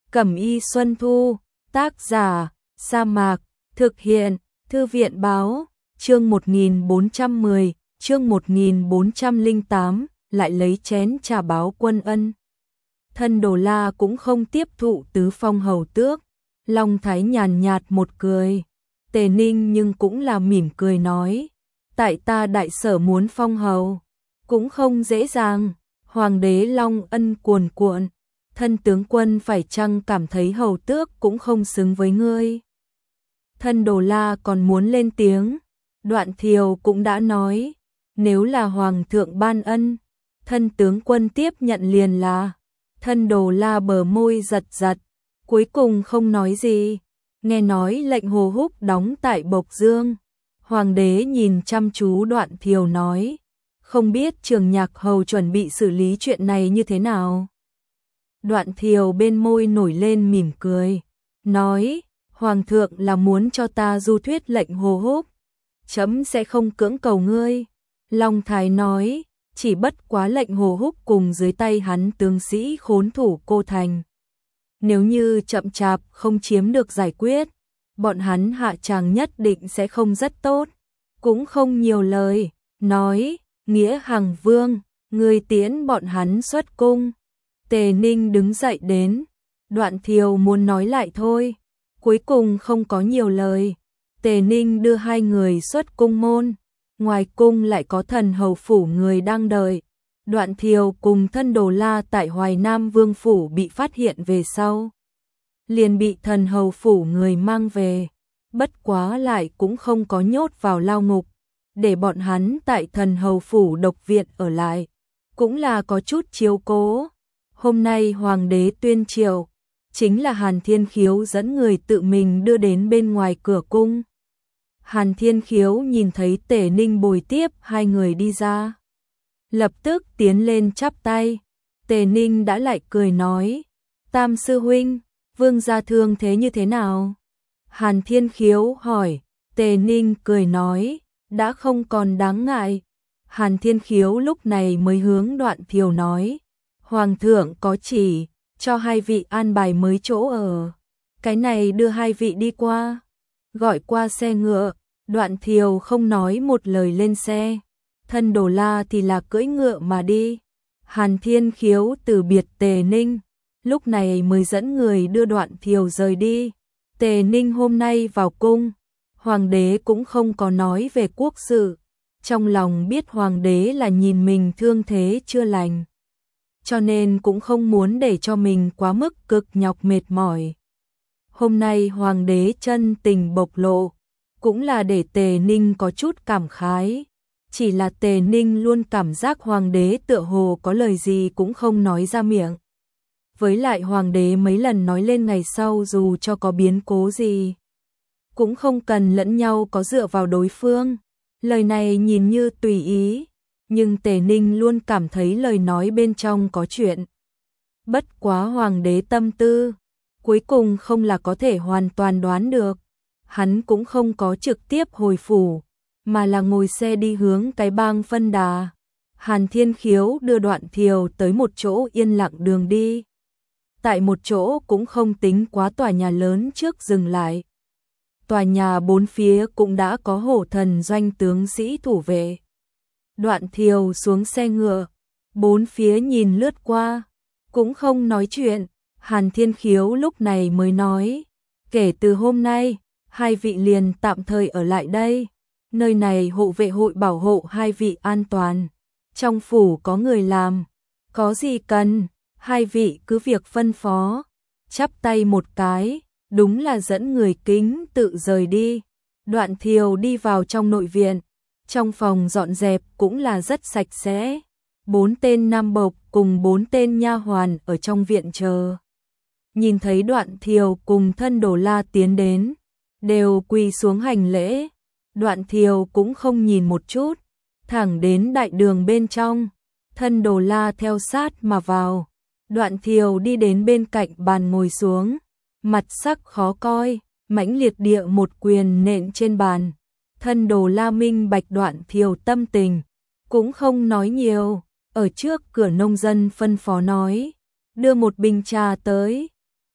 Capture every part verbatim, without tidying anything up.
Cẩm y Xuân Thu, tác giả, Sa Mạc, thực hiện, Thư viện báo, chương một nghìn bốn trăm mười, chương một nghìn bốn trăm lẻ tám, lại lấy chén trà báo quân ân. Thân Đồ La cũng không tiếp thụ tứ phong hầu tước, Long Thái nhàn nhạt một cười, Tề Ninh nhưng cũng là mỉm cười nói, tại ta đại sở muốn phong hầu, cũng không dễ dàng, hoàng đế Long ân cuồn cuộn, thân tướng quân phải chăng cảm thấy hầu tước cũng không xứng với ngươi. Thân Đồ La còn muốn lên tiếng, Đoạn Thiều cũng đã nói, nếu là hoàng thượng ban ân, thân tướng quân tiếp nhận liền là. Thân Đồ La bờ môi giật giật, cuối cùng không nói gì, nghe nói lệnh Hồ Húc đóng tại Bộc Dương. Hoàng đế nhìn chăm chú Đoạn Thiều nói, không biết Trường Nhạc hầu chuẩn bị xử lý chuyện này như thế nào. Đoạn Thiều bên môi nổi lên mỉm cười, nói, Hoàng thượng là muốn cho ta du thuyết lệnh Hồ Húc, chấm sẽ không cưỡng cầu ngươi. Long Thái nói, chỉ bất quá lệnh Hồ Húc cùng dưới tay hắn tướng sĩ khốn thủ Cô Thành. Nếu như chậm chạp không chiếm được giải quyết, bọn hắn hạ tràng nhất định sẽ không rất tốt. Cũng không nhiều lời, nói, Nghĩa Hằng Vương, người tiễn bọn hắn xuất cung. Tề Ninh đứng dậy đến, Đoạn Thiều muốn nói lại thôi, cuối cùng không có nhiều lời. Tề Ninh đưa hai người xuất cung môn, ngoài cung lại có thần hầu phủ người đang đợi. Đoạn Thiều cùng Thân Đồ La tại Hoài Nam Vương phủ bị phát hiện về sau, liền bị thần hầu phủ người mang về, bất quá lại cũng không có nhốt vào lao ngục, để bọn hắn tại thần hầu phủ độc viện ở lại, cũng là có chút chiếu cố. Hôm nay hoàng đế tuyên triều, chính là Hàn Thiên Khiếu dẫn người tự mình đưa đến bên ngoài cửa cung. Hàn Thiên Khiếu nhìn thấy Tề Ninh bồi tiếp hai người đi ra, lập tức tiến lên chắp tay. Tề Ninh đã lại cười nói, Tam sư huynh, vương gia thương thế như thế nào? Hàn Thiên Khiếu hỏi. Tề Ninh cười nói, đã không còn đáng ngại. Hàn Thiên Khiếu lúc này mới hướng Đoạn Thiều nói, Hoàng thượng có chỉ, cho hai vị an bài mới chỗ ở, cái này đưa hai vị đi qua. Gọi qua xe ngựa, Đoạn Thiều không nói một lời lên xe, Thân Đồ La thì là cưỡi ngựa mà đi. Hàn Thiên Khiếu từ biệt Tề Ninh, lúc này mới dẫn người đưa Đoạn Thiều rời đi. Tề Ninh hôm nay vào cung, hoàng đế cũng không có nói về quốc sự, trong lòng biết hoàng đế là nhìn mình thương thế chưa lành, cho nên cũng không muốn để cho mình quá mức cực nhọc mệt mỏi. Hôm nay hoàng đế chân tình bộc lộ, cũng là để Tề Ninh có chút cảm khái, chỉ là Tề Ninh luôn cảm giác hoàng đế tựa hồ có lời gì cũng không nói ra miệng. Với lại hoàng đế mấy lần nói lên ngày sau dù cho có biến cố gì, cũng không cần lẫn nhau có dựa vào đối phương. Lời này nhìn như tùy ý, nhưng Tề Ninh luôn cảm thấy lời nói bên trong có chuyện. Bất quá hoàng đế tâm tư, cuối cùng không là có thể hoàn toàn đoán được. Hắn cũng không có trực tiếp hồi phủ, mà là ngồi xe đi hướng cái bang Phân Đà. Hàn Thiên Khiếu đưa Đoạn Thiều tới một chỗ yên lặng đường đi. Tại một chỗ cũng không tính quá tòa nhà lớn trước dừng lại. Tòa nhà bốn phía cũng đã có hổ thần doanh tướng sĩ thủ vệ. Đoạn Thiều xuống xe ngựa, bốn phía nhìn lướt qua, cũng không nói chuyện. Hàn Thiên Khiếu lúc này mới nói, kể từ hôm nay, hai vị liền tạm thời ở lại đây. Nơi này hộ vệ hội bảo hộ hai vị an toàn. Trong phủ có người làm, có gì cần, hai vị cứ việc phân phó. Chắp tay một cái, đúng là dẫn người kính tự rời đi. Đoạn Thiều đi vào trong nội viện, trong phòng dọn dẹp cũng là rất sạch sẽ. Bốn tên nam bộc cùng bốn tên nha hoàn ở trong viện chờ. Nhìn thấy Đoạn Thiều cùng Thân Đồ La tiến đến, đều quỳ xuống hành lễ. Đoạn Thiều cũng không nhìn một chút, thẳng đến đại đường bên trong. Thân Đồ La theo sát mà vào. Đoạn Thiều đi đến bên cạnh bàn ngồi xuống, mặt sắc khó coi, mãnh liệt địa một quyền nện trên bàn. Thân Đồ La minh bạch Đoạn Thiều tâm tình, cũng không nói nhiều, ở trước cửa nông dân phân phó nói, đưa một bình trà tới.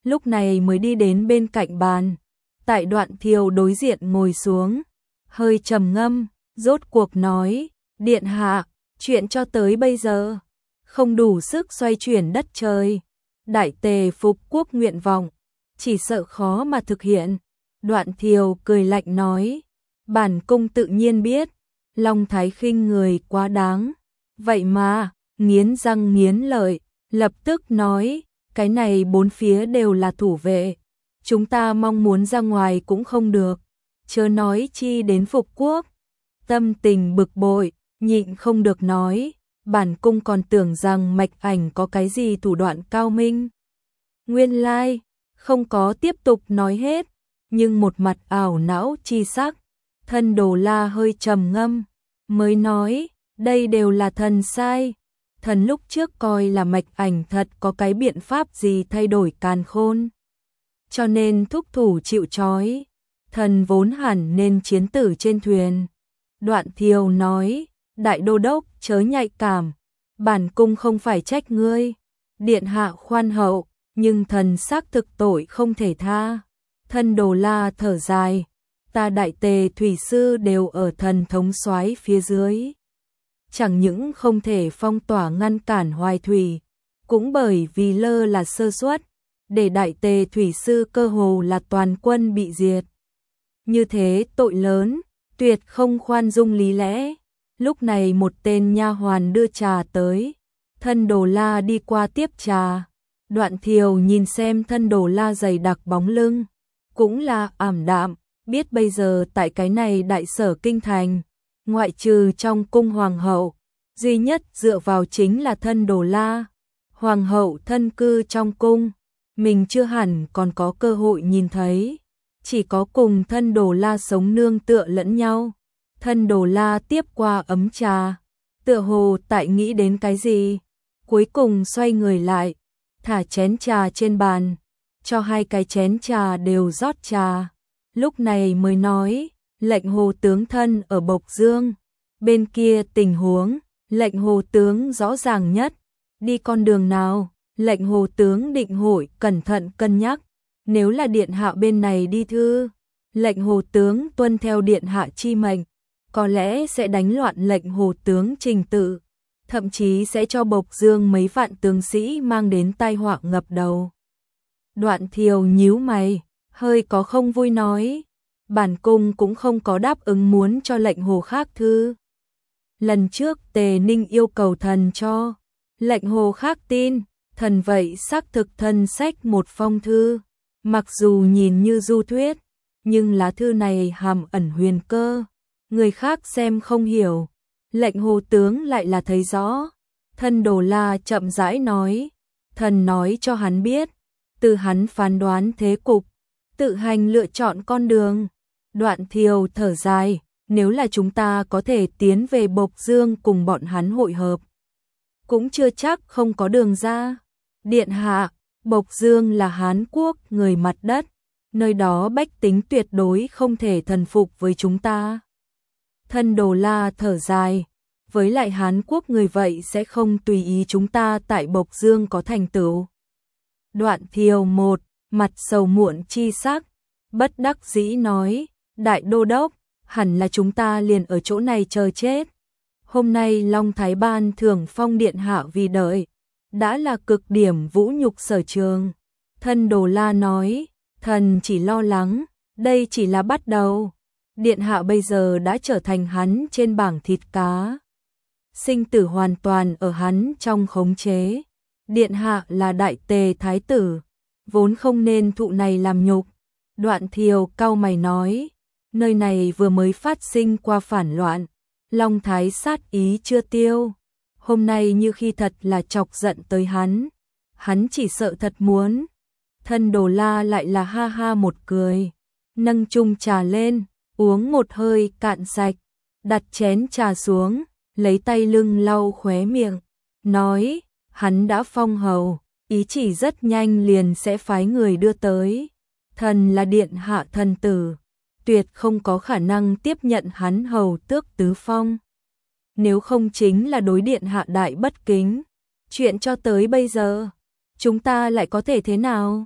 lúc này mới đi đến bên cạnh bàn. Tại Đoạn Thiều đối diện ngồi xuống, hơi trầm ngâm, rốt cuộc nói, điện hạ, chuyện cho tới bây giờ, không đủ sức xoay chuyển đất trời. Đại tề phục quốc nguyện vọng, chỉ sợ khó mà thực hiện. Đoạn Thiều cười lạnh nói, bản cung tự nhiên biết, Long Thái khinh người quá đáng. Vậy mà, nghiến răng nghiến lợi, lập tức nói, cái này bốn phía đều là thủ vệ. Chúng ta mong muốn ra ngoài cũng không được, chớ nói chi đến phục quốc. Tâm tình bực bội, nhịn không được nói, bản cung còn tưởng rằng Mạch Ảnh có cái gì thủ đoạn cao minh. Nguyên lai, không có tiếp tục nói hết, nhưng một mặt ảo não chi sắc. Thân Đồ La hơi trầm ngâm, mới nói, đây đều là thần sai. Thần lúc trước coi là Mạch Ảnh thật có cái biện pháp gì thay đổi càn khôn, cho nên thúc thủ chịu trói. Thần vốn hẳn nên chiến tử trên thuyền. Đoạn Thiều nói, đại đô đốc chớ nhạy cảm, bản cung không phải trách ngươi. Điện hạ khoan hậu, nhưng thần xác thực tội không thể tha. Thân Đồ La thở dài, ta Đại Tề thủy sư đều ở thần thống soái phía dưới, chẳng những không thể phong tỏa ngăn cản Hoài Thủy, cũng bởi vì lơ là sơ suất, để Đại Tề thủy sư cơ hồ là toàn quân bị diệt. Như thế tội lớn, tuyệt không khoan dung lý lẽ. Lúc này một tên nha hoàn đưa trà tới, Thân Đồ La đi qua tiếp trà. Đoạn Thiều nhìn xem Thân Đồ La dày đặc bóng lưng, cũng là ảm đạm, biết bây giờ tại cái này đại sở kinh thành, ngoại trừ trong cung hoàng hậu, duy nhất dựa vào chính là Thân Đồ La. Hoàng hậu thân cư trong cung, mình chưa hẳn còn có cơ hội nhìn thấy, chỉ có cùng Thân Đồ La sống nương tựa lẫn nhau. Thân Đồ La tiếp qua ấm trà, tựa hồ tại nghĩ đến cái gì, cuối cùng xoay người lại, thả chén trà trên bàn, cho hai cái chén trà đều rót trà. Lúc này mới nói, lệnh Hồ tướng thân ở Bộc Dương, bên kia tình huống, lệnh Hồ tướng rõ ràng nhất, đi con đường nào, lệnh Hồ tướng định hội cẩn thận cân nhắc. Nếu là điện hạ bên này đi thư, lệnh Hồ tướng tuân theo điện hạ chi mệnh, có lẽ sẽ đánh loạn lệnh Hồ tướng trình tự, thậm chí sẽ cho Bộc Dương mấy vạn tướng sĩ mang đến tai họa ngập đầu. Đoạn Thiều nhíu mày, hơi có không vui nói, bản cung cũng không có đáp ứng muốn cho lệnh Hồ khác thư. Lần trước Tề Ninh yêu cầu thần cho lệnh Hồ khác tin, thần vậy xác thực thân sách một phong thư, mặc dù nhìn như du thuyết, nhưng lá thư này hàm ẩn huyền cơ, người khác xem không hiểu, lệnh Hồ tướng lại là thấy rõ. Thân Đồ La chậm rãi nói, thần nói cho hắn biết, từ hắn phán đoán thế cục, tự hành lựa chọn con đường. Đoạn Thiều thở dài, nếu là chúng ta có thể tiến về Bộc Dương cùng bọn hắn hội hợp, cũng chưa chắc không có đường ra. Điện hạ, Bộc Dương là Hán quốc người mặt đất, nơi đó bách tính tuyệt đối không thể thần phục với chúng ta. Thân Đồ La thở dài, với lại Hán quốc người vậy sẽ không tùy ý chúng ta tại Bộc Dương có thành tựu. Đoạn Thiều một, mặt sầu muộn chi sắc, bất đắc dĩ nói, đại đô đốc, hẳn là chúng ta liền ở chỗ này chờ chết. Hôm nay Long Thái ban thưởng phong điện hạ vì đợi, đã là cực điểm vũ nhục sở trường. Thân Đồ La nói, thần chỉ lo lắng, đây chỉ là bắt đầu. Điện hạ bây giờ đã trở thành hắn trên bảng thịt cá, sinh tử hoàn toàn ở hắn trong khống chế. Điện hạ là Đại Tề thái tử, vốn không nên thụ này làm nhục. Đoạn Thiều cau mày nói, nơi này vừa mới phát sinh qua phản loạn, Long Thái sát ý chưa tiêu, hôm nay như khi thật là chọc giận tới hắn, hắn chỉ sợ thật muốn. Thân Đồ La lại là ha ha một cười, nâng chung trà lên, uống một hơi cạn sạch, đặt chén trà xuống, lấy tay lưng lau khóe miệng, nói, hắn đã phong hầu, ý chỉ rất nhanh liền sẽ phái người đưa tới. Thần là điện hạ thần tử, tuyệt không có khả năng tiếp nhận hắn hầu tước tứ phong. Nếu không chính là đối điện hạ đại bất kính. Chuyện cho tới bây giờ, chúng ta lại có thể thế nào?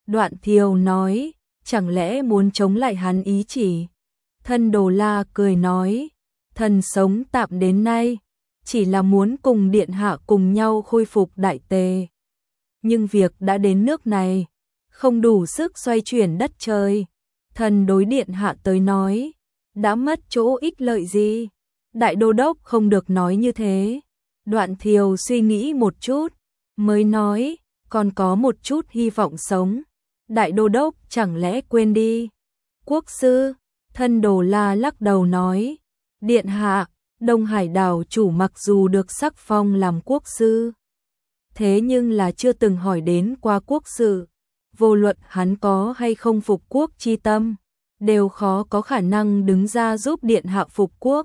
Đoạn Thiều nói, chẳng lẽ muốn chống lại hắn ý chỉ? Thân Đồ La cười nói, thần sống tạm đến nay, chỉ là muốn cùng điện hạ cùng nhau khôi phục đại tề. Nhưng việc đã đến nước này, không đủ sức xoay chuyển đất trời. Thần đối điện hạ tới nói, đã mất chỗ ích lợi gì? Đại đô đốc không được nói như thế. Đoạn Thiều suy nghĩ một chút, mới nói, còn có một chút hy vọng sống. Đại đô đốc chẳng lẽ quên đi? Quốc sư, Thân Đồ La lắc đầu nói, điện hạ, Đông Hải đảo chủ mặc dù được sắc phong làm quốc sư, thế nhưng là chưa từng hỏi đến qua quốc sự. Vô luận hắn có hay không phục quốc chi tâm, đều khó có khả năng đứng ra giúp điện hạ phục quốc.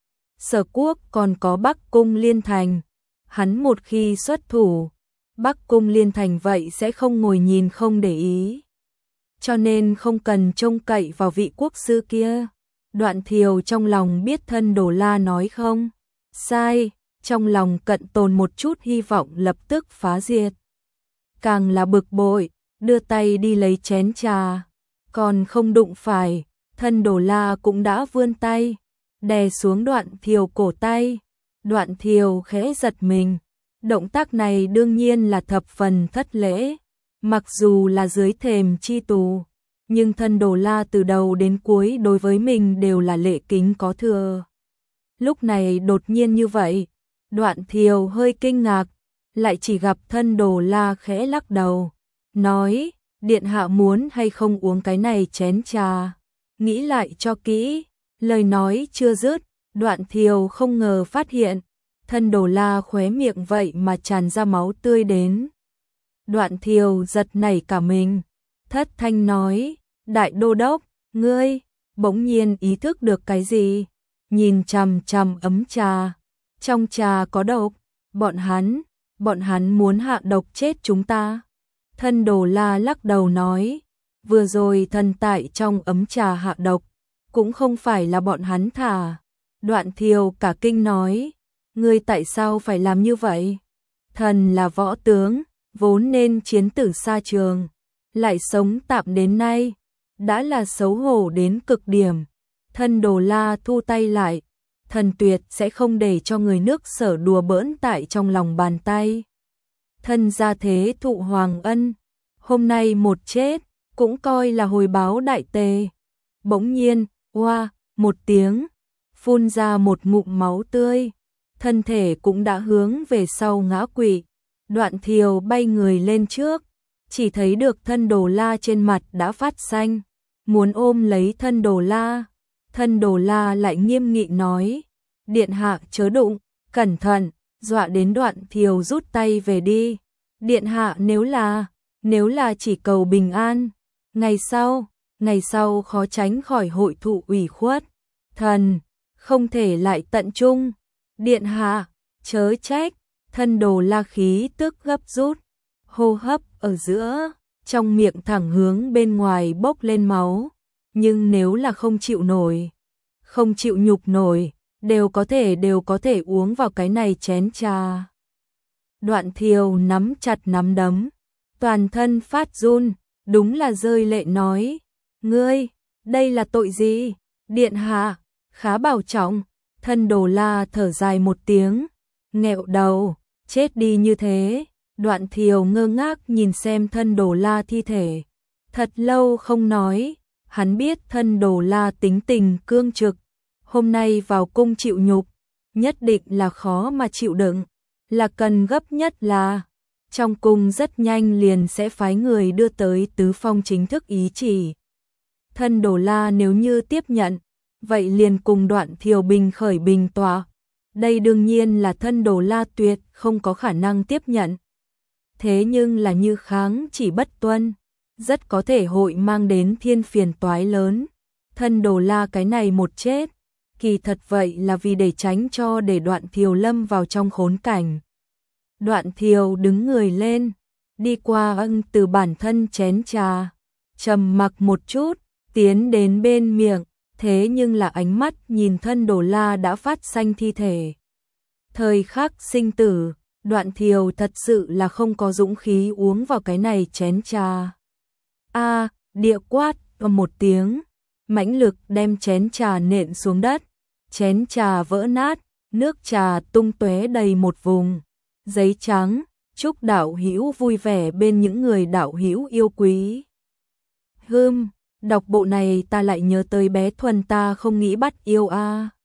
Sở quốc còn có Bắc Cung Liên Thành, hắn một khi xuất thủ, Bắc Cung Liên Thành vậy sẽ không ngồi nhìn không để ý. Cho nên không cần trông cậy vào vị quốc sư kia. Đoạn Thiều trong lòng biết Thân Đồ La nói không sai, trong lòng cận tồn một chút hy vọng lập tức phá diệt. Càng là bực bội, đưa tay đi lấy chén trà, còn không đụng phải, Thân Đồ La cũng đã vươn tay, đè xuống Đoạn Thiều cổ tay. Đoạn Thiều khẽ giật mình, động tác này đương nhiên là thập phần thất lễ, mặc dù là dưới thềm chi tù, nhưng Thân Đồ La từ đầu đến cuối đối với mình đều là lễ kính có thừa. Lúc này đột nhiên như vậy, Đoạn Thiều hơi kinh ngạc, lại chỉ gặp Thân Đồ La khẽ lắc đầu, nói, điện hạ muốn hay không uống cái này chén trà, nghĩ lại cho kỹ. Lời nói chưa dứt, Đoạn Thiều không ngờ phát hiện, Thân Đồ La khóe miệng vậy mà tràn ra máu tươi đến. Đoạn Thiều giật nảy cả mình, thất thanh nói, đại đô đốc, ngươi, bỗng nhiên ý thức được cái gì, nhìn chằm chằm ấm trà, trong trà có độc, bọn hắn, bọn hắn muốn hạ độc chết chúng ta. Thân Đồ La lắc đầu nói, vừa rồi thần tại trong ấm trà hạ độc, cũng không phải là bọn hắn thả. Đoạn Thiều cả kinh nói, ngươi tại sao phải làm như vậy? Thần là võ tướng, vốn nên chiến tử xa trường, lại sống tạm đến nay, đã là xấu hổ đến cực điểm. Thân Đồ La thu tay lại, thần tuyệt sẽ không để cho người nước Sở đùa bỡn tại trong lòng bàn tay. Thân gia thế thụ hoàng ân, hôm nay một chết, cũng coi là hồi báo đại tề. Bỗng nhiên, oa, một tiếng, phun ra một ngụm máu tươi, thân thể cũng đã hướng về sau ngã quỵ. Đoạn Thiều bay người lên trước, chỉ thấy được Thân Đồ La trên mặt đã phát xanh, muốn ôm lấy Thân Đồ La. Thân Đồ La lại nghiêm nghị nói, điện hạ chớ đụng, cẩn thận, dọa đến Đoạn Thiều rút tay về đi. Điện hạ nếu là, nếu là chỉ cầu bình an, ngày sau, ngày sau khó tránh khỏi hội thụ ủy khuất. Thần, không thể lại tận trung. Điện hạ, chớ trách. Thân Đồ La khí tức gấp rút, hô hấp ở giữa, trong miệng thẳng hướng bên ngoài bốc lên máu. Nhưng nếu là không chịu nổi, không chịu nhục nổi, đều có thể đều có thể uống vào cái này chén trà. Đoạn Thiều nắm chặt nắm đấm, toàn thân phát run, đúng là rơi lệ nói, ngươi, đây là tội gì? Điện hạ, khá bảo trọng. Thân Đồ La thở dài một tiếng, nghẹo đầu, chết đi như thế. Đoạn Thiều ngơ ngác nhìn xem Thân Đồ La thi thể, thật lâu không nói. Hắn biết Thân Đồ La tính tình cương trực, hôm nay vào cung chịu nhục, nhất định là khó mà chịu đựng, là cần gấp nhất là trong cung rất nhanh liền sẽ phái người đưa tới tứ phong chính thức ý chỉ. Thân Đồ La nếu như tiếp nhận, vậy liền cùng Đoạn Thiều bình khởi bình tọa. Đây đương nhiên là Thân Đồ La tuyệt không có khả năng tiếp nhận. Thế nhưng là như kháng chỉ bất tuân, rất có thể hội mang đến thiên phiền toái lớn. Thân Đồ La cái này một chết, kỳ thật vậy là vì để tránh cho để Đoạn Thiều lâm vào trong khốn cảnh. Đoạn Thiều đứng người lên, đi qua ân từ bản thân chén trà, trầm mặc một chút, tiến đến bên miệng, thế nhưng là ánh mắt nhìn Thân Đồ La đã phát xanh thi thể. Thời khắc sinh tử, Đoạn Thiều thật sự là không có dũng khí uống vào cái này chén trà. địa quát một tiếng, mãnh lực đem chén trà nện xuống đất, chén trà vỡ nát, nước trà tung tóe đầy một vùng. Giấy trắng, chúc đạo hữu vui vẻ bên những người đạo hữu yêu quý. Hừm, đọc bộ này ta lại nhớ tới bé Thuần ta không nghĩ bắt yêu a. À.